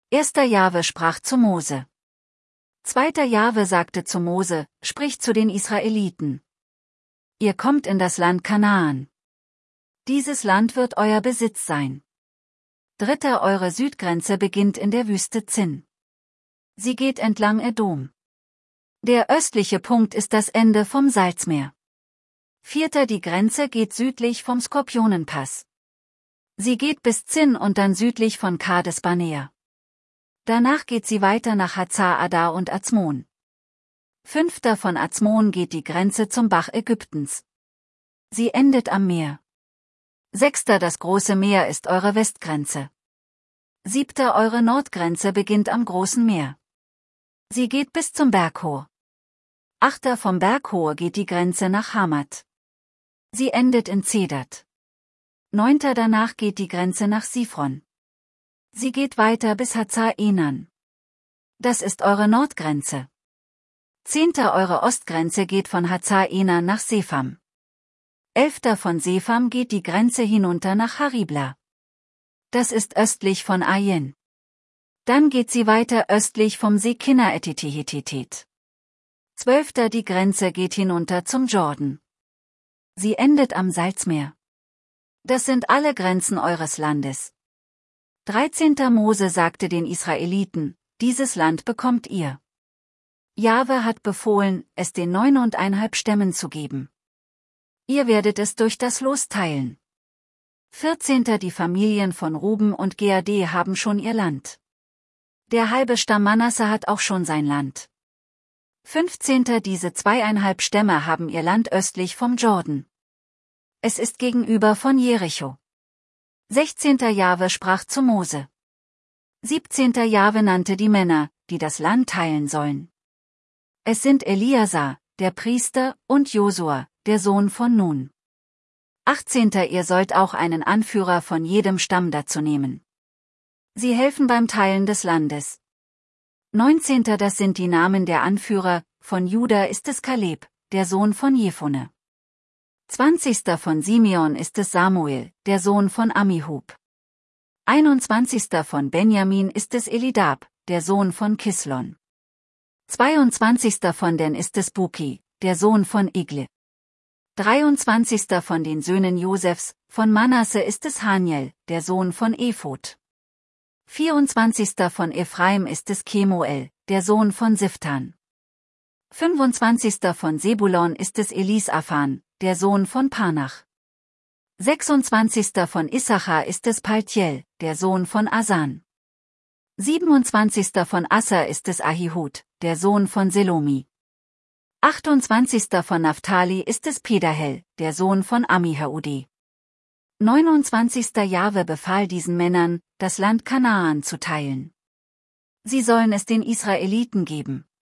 1. Jahwe sprach zu Mose. 2. Jahwe sagte zu Mose, sprich zu den Israeliten. Ihr kommt in das Land Kanaan. Dieses Land wird euer Besitz sein. 3. Eure Südgrenze beginnt in der Wüste Zin. Sie geht entlang Edom. Der östliche Punkt ist das Ende vom Salzmeer. 4. Die Grenze geht südlich vom Skorpionenpass. Sie geht bis Zin und dann südlich von Kades Barnea. Danach geht sie weiter nach Hazar Adar und Azmon. 5. Von Azmon geht die Grenze zum Bach Ägyptens. Sie endet am Meer. 6. Das große Meer ist eure Westgrenze. 7. Eure Nordgrenze beginnt am großen Meer. Sie geht bis zum Berg Hor. 8. Vom Berg Hor geht die Grenze nach Hamat. Sie endet in Zedat. 9. Danach geht die Grenze nach Sifron. Sie geht weiter bis Hazar Enan. Das ist eure Nordgrenze. 10. Eure Ostgrenze geht von Hazar Enan nach Sepham. 11. Von Sepham geht die Grenze hinunter nach Haribla. Das ist östlich von Ayen. Dann geht sie weiter östlich vom See Kinna-Etitihetetet. 12. Die Grenze geht hinunter zum Jordan. Sie endet am Salzmeer. Das sind alle Grenzen eures Landes. 13. Mose sagte den Israeliten, dieses Land bekommt ihr. Jahwe hat befohlen, es den 9,5 Stämmen zu geben. Ihr werdet es durch das Los teilen. 14. Die Familien von Ruben und Gad haben schon ihr Land. Der halbe Stamm Manasse hat auch schon sein Land. 15. Diese 2,5 Stämme haben ihr Land östlich vom Jordan. Es ist gegenüber von Jericho. 16. Jahwe sprach zu Mose. 17. Jahwe nannte die Männer, die das Land teilen sollen. Es sind Eliasar, der Priester, und Josua, der Sohn von Nun. 18. Ihr sollt auch einen Anführer von jedem Stamm dazu nehmen. Sie helfen beim Teilen des Landes. 19. Das sind die Namen der Anführer, von Juda ist es Kaleb, der Sohn von Jephone. 20. Von Simeon ist es Samuel, der Sohn von Ammihud. 21. Von Benjamin ist es Elidab, der Sohn von Kislon. 22. von Dan ist es Buki, der Sohn von Igle. 23. von den Söhnen Josefs, von Manasse ist es Haniel, der Sohn von Ephod. 24. von Ephraim ist es Kemuel, der Sohn von Siftan. 25. von Sebulon ist es Elisaphan, der Sohn von Parnach. 26. von Issachar ist es Paltiel, der Sohn von Asan. 27. von Asser ist es Ahihud, der Sohn von Selomi. 28. von Naphtali ist es Pedahel, der Sohn von Ammihaudi. 29. Jahwe befahl diesen Männern, das Land Kanaan zu teilen. Sie sollen es den Israeliten geben.